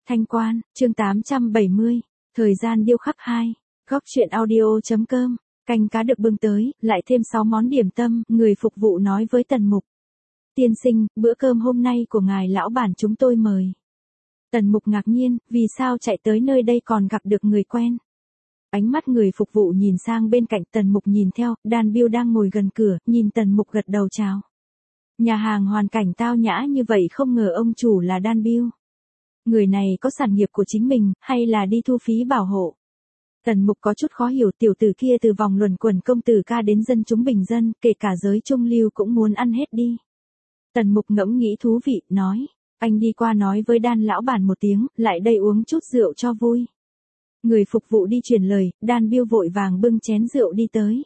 Thanh Quan, chương 870, thời gian điêu khắc 2, góc truyện audio.com, canh cá được bưng tới, lại thêm 6 món điểm tâm, người phục vụ nói với Tần Mục. Tiên sinh, bữa cơm hôm nay của ngài lão bản chúng tôi mời. Tần Mục ngạc nhiên, vì sao chạy tới nơi đây còn gặp được người quen. Ánh mắt người phục vụ nhìn sang bên cạnh Tần Mục nhìn theo, Dan Bill đang ngồi gần cửa, nhìn Tần Mục gật đầu chào. Nhà hàng hoàn cảnh tao nhã như vậy không ngờ ông chủ là Dan Bill. Người này có sản nghiệp của chính mình, hay là đi thu phí bảo hộ? Tần Mục có chút khó hiểu, tiểu tử kia từ vòng luẩn quẩn công tử ca đến dân chúng bình dân, kể cả giới trung lưu cũng muốn ăn hết đi. Tần Mục ngẫm nghĩ thú vị, nói, anh đi qua nói với Dan lão bản một tiếng, lại đây uống chút rượu cho vui. Người phục vụ đi truyền lời, Dan Bill vội vàng bưng chén rượu đi tới.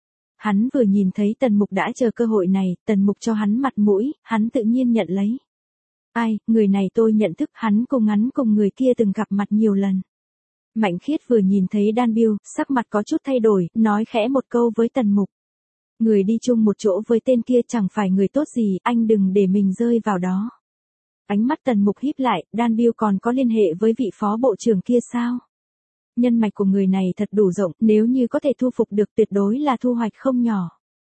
Hắn vừa nhìn thấy Tần Mục đã chờ cơ hội này, Tần Mục cho hắn mặt mũi, hắn tự nhiên nhận lấy. Ai, người này tôi nhận thức, hắn cùng người kia từng gặp mặt nhiều lần. Mạnh Khiết vừa nhìn thấy Dan Bill, sắc mặt có chút thay đổi, nói khẽ một câu với Tần Mục. Người đi chung một chỗ với tên kia chẳng phải người tốt gì, anh đừng để mình rơi vào đó. Ánh mắt Tần Mục híp lại, Dan Bill còn có liên hệ với vị phó bộ trưởng kia sao? Nhân mạch của người này thật đủ rộng, nếu như có thể thu phục được tuyệt đối là thu hoạch không nhỏ.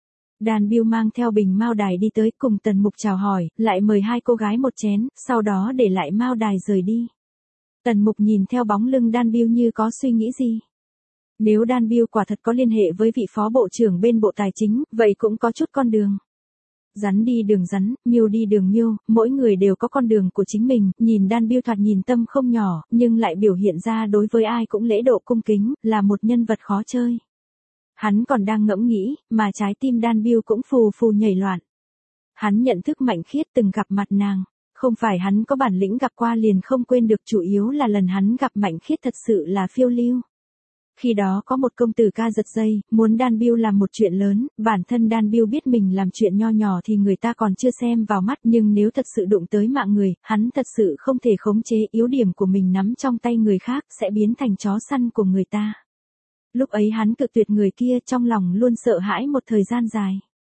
Dan Bill mang theo bình mao đài đi tới cùng Tần Mục chào hỏi, lại mời hai cô gái một chén, sau đó để lại mao đài rời đi. Tần Mục nhìn theo bóng lưng Dan Bill như có suy nghĩ gì. Nếu Dan Bill quả thật có liên hệ với vị phó bộ trưởng bên bộ tài chính, vậy cũng có chút con đường. Rắn đi đường rắn, miêu đi đường miêu, mỗi người đều có con đường của chính mình, nhìn Dan Bill thoạt nhìn tâm không nhỏ, nhưng lại biểu hiện ra đối với ai cũng lễ độ cung kính, là một nhân vật khó chơi. Hắn còn đang ngẫm nghĩ, mà trái tim Dan Bill cũng phù phù nhảy loạn. Hắn nhận thức Mạnh Khiết từng gặp mặt nàng, không phải hắn có bản lĩnh gặp qua liền không quên được, chủ yếu là lần hắn gặp Mạnh Khiết thật sự là phiêu lưu. Khi đó có một công tử ca giật dây, muốn Dan Bill làm một chuyện lớn, bản thân Dan Bill biết mình làm chuyện nho nhỏ thì người ta còn chưa xem vào mắt, nhưng nếu thật sự đụng tới mạng người, hắn thật sự không thể khống chế yếu điểm của mình nắm trong tay người khác, sẽ biến thành chó săn của người ta. Lúc ấy hắn cự tuyệt người kia, trong lòng luôn sợ hãi một thời gian dài.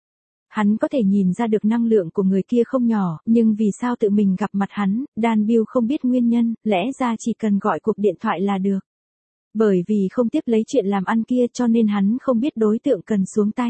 Hắn có thể nhìn ra được năng lượng của người kia không nhỏ, nhưng vì sao tự mình gặp mặt hắn, Dan Bill không biết nguyên nhân, lẽ ra chỉ cần gọi cuộc điện thoại là được. Bởi vì không tiếp lấy chuyện làm ăn kia cho nên hắn không biết đối tượng cần xuống tay.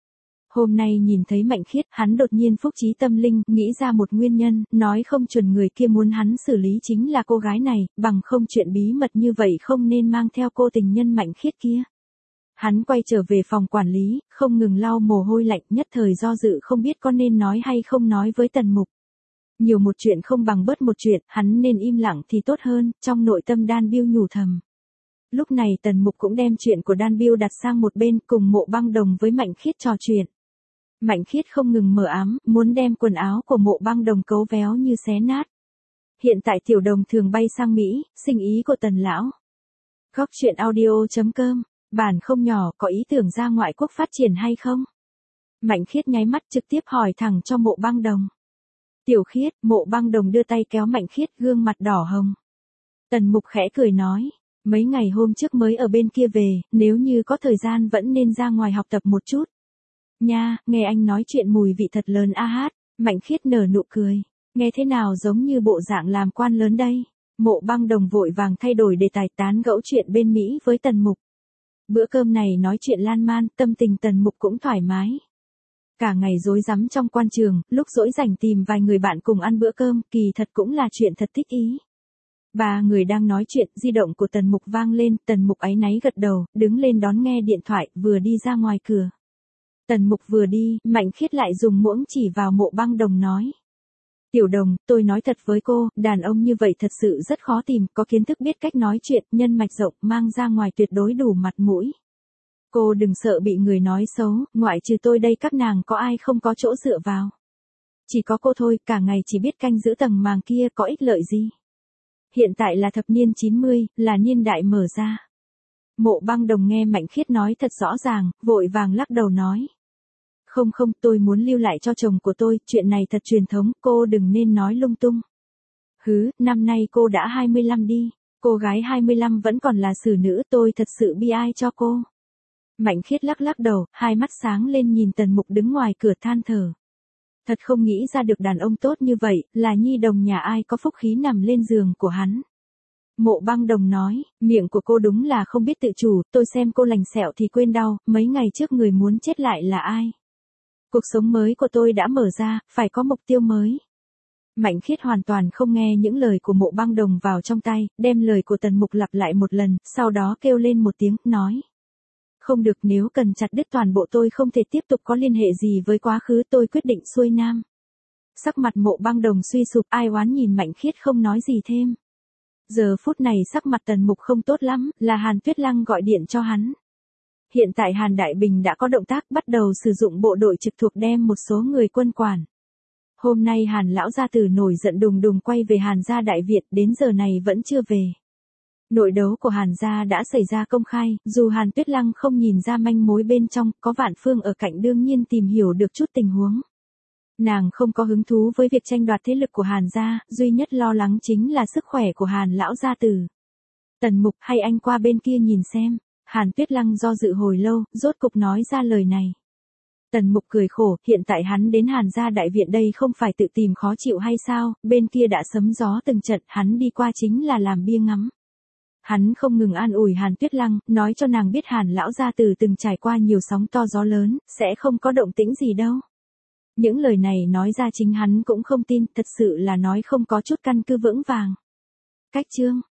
Hôm nay nhìn thấy Mạnh Khiết, hắn đột nhiên phúc trí tâm linh, nghĩ ra một nguyên nhân, nói không chuẩn người kia muốn hắn xử lý chính là cô gái này, bằng không chuyện bí mật như vậy không nên mang theo cô tình nhân Mạnh Khiết kia. Hắn quay trở về phòng quản lý, không ngừng lau mồ hôi lạnh, nhất thời do dự không biết có nên nói hay không nói với Tần Mục. Nhiều một chuyện không bằng bớt một chuyện, hắn nên im lặng thì tốt hơn, trong nội tâm Dan Bill nhủ thầm. Lúc này Tần Mục cũng đem chuyện của Dan Bill đặt sang một bên, cùng Mộ Băng Đồng với Mạnh Khiết trò chuyện. Mạnh Khiết không ngừng mờ ám, muốn đem quần áo của Mộ Băng Đồng cấu véo như xé nát. Hiện tại Tiểu Đồng thường bay sang Mỹ, sinh ý của Tần lão. Góc truyện audio.com, bản không nhỏ, có ý tưởng ra ngoại quốc phát triển hay không? Mạnh Khiết nháy mắt trực tiếp hỏi thẳng cho Mộ Băng Đồng. Tiểu Khiết, Mộ Băng Đồng đưa tay kéo Mạnh Khiết, gương mặt đỏ hồng. Tần Mục khẽ cười nói. Mấy ngày hôm trước mới ở bên kia về, nếu như có thời gian vẫn nên ra ngoài học tập một chút. Nha, nghe anh nói chuyện mùi vị thật lớn a hát, Mạnh Khiết nở nụ cười. Nghe thế nào giống như bộ dạng làm quan lớn đây. Mộ Băng Đồng vội vàng thay đổi đề tài, tán gẫu chuyện bên Mỹ với Tần Mục. Bữa cơm này nói chuyện lan man, tâm tình Tần Mục cũng thoải mái. Cả ngày rối rắm trong quan trường, lúc rỗi rảnh tìm vài người bạn cùng ăn bữa cơm, kỳ thật cũng là chuyện thật thích ý. Ba người đang nói chuyện, di động của Tần Mục vang lên, Tần Mục áy náy gật đầu, đứng lên đón nghe điện thoại, vừa đi ra ngoài cửa. Tần Mục vừa đi, Mạnh Khiết lại dùng muỗng chỉ vào Mộ Băng Đồng nói. Tiểu Đồng, tôi nói thật với cô, đàn ông như vậy thật sự rất khó tìm, có kiến thức biết cách nói chuyện, nhân mạch rộng, mang ra ngoài tuyệt đối đủ mặt mũi. Cô đừng sợ bị người nói xấu, ngoại trừ tôi đây các nàng có ai không có chỗ dựa vào. Chỉ có cô thôi, cả ngày chỉ biết canh giữ tầng màng kia có ích lợi gì. Hiện tại là thập niên 90, là niên đại mở ra. Mộ Băng Đồng nghe Mạnh Khiết nói thật rõ ràng, vội vàng lắc đầu nói. Không, tôi muốn lưu lại cho chồng của tôi, chuyện này thật truyền thống, cô đừng nên nói lung tung. Hứ, năm nay cô đã 25 đi, cô gái 25 vẫn còn là xử nữ, tôi thật sự bi ai cho cô. Mạnh Khiết lắc đầu, hai mắt sáng lên nhìn Tần Mục đứng ngoài cửa than thở. Thật không nghĩ ra được đàn ông tốt như vậy, là nhi đồng nhà ai có phúc khí nằm lên giường của hắn. Mộ Băng Đồng nói, miệng của cô đúng là không biết tự chủ, tôi xem cô lành sẹo thì quên đau, mấy ngày trước người muốn chết lại là ai? Cuộc sống mới của tôi đã mở ra, phải có mục tiêu mới. Mạnh Khiết hoàn toàn không nghe những lời của Mộ Băng Đồng vào trong tay, đem lời của Tần Mục lặp lại một lần, sau đó kêu lên một tiếng, nói. Không được, nếu cần chặt đứt toàn bộ tôi không thể tiếp tục có liên hệ gì với quá khứ, tôi quyết định xuôi nam. Sắc mặt Mộ Băng Đồng suy sụp, ai oán nhìn Mạnh Khiết không nói gì thêm. Giờ phút này sắc mặt Tần Mục không tốt lắm, là Hàn Tuyết Lăng gọi điện cho hắn. Hiện tại Hàn Đại Bình đã có động tác bắt đầu sử dụng bộ đội trực thuộc đem một số người quân quản. Hôm nay Hàn lão gia tử nổi giận đùng đùng quay về Hàn gia Đại Việt, đến giờ này vẫn chưa về. Nội đấu của Hàn gia đã xảy ra công khai, dù Hàn Tuyết Lăng không nhìn ra manh mối bên trong, có Vạn Phương ở cạnh đương nhiên tìm hiểu được chút tình huống. Nàng không có hứng thú với việc tranh đoạt thế lực của Hàn gia, duy nhất lo lắng chính là sức khỏe của Hàn lão gia tử. Tần Mục, hay anh qua bên kia nhìn xem. Hàn Tuyết Lăng do dự hồi lâu, rốt cục nói ra lời này. Tần Mục cười khổ, hiện tại hắn đến Hàn gia Đại Viện đây không phải tự tìm khó chịu hay sao, bên kia đã sấm gió từng trận, hắn đi qua chính là làm bia ngắm. Hắn không ngừng an ủi Hàn Tuyết Lăng, nói cho nàng biết Hàn lão gia tử từng trải qua nhiều sóng to gió lớn, sẽ không có động tĩnh gì đâu. Những lời này nói ra chính hắn cũng không tin, thật sự là nói không có chút căn cứ vững vàng. Cách chương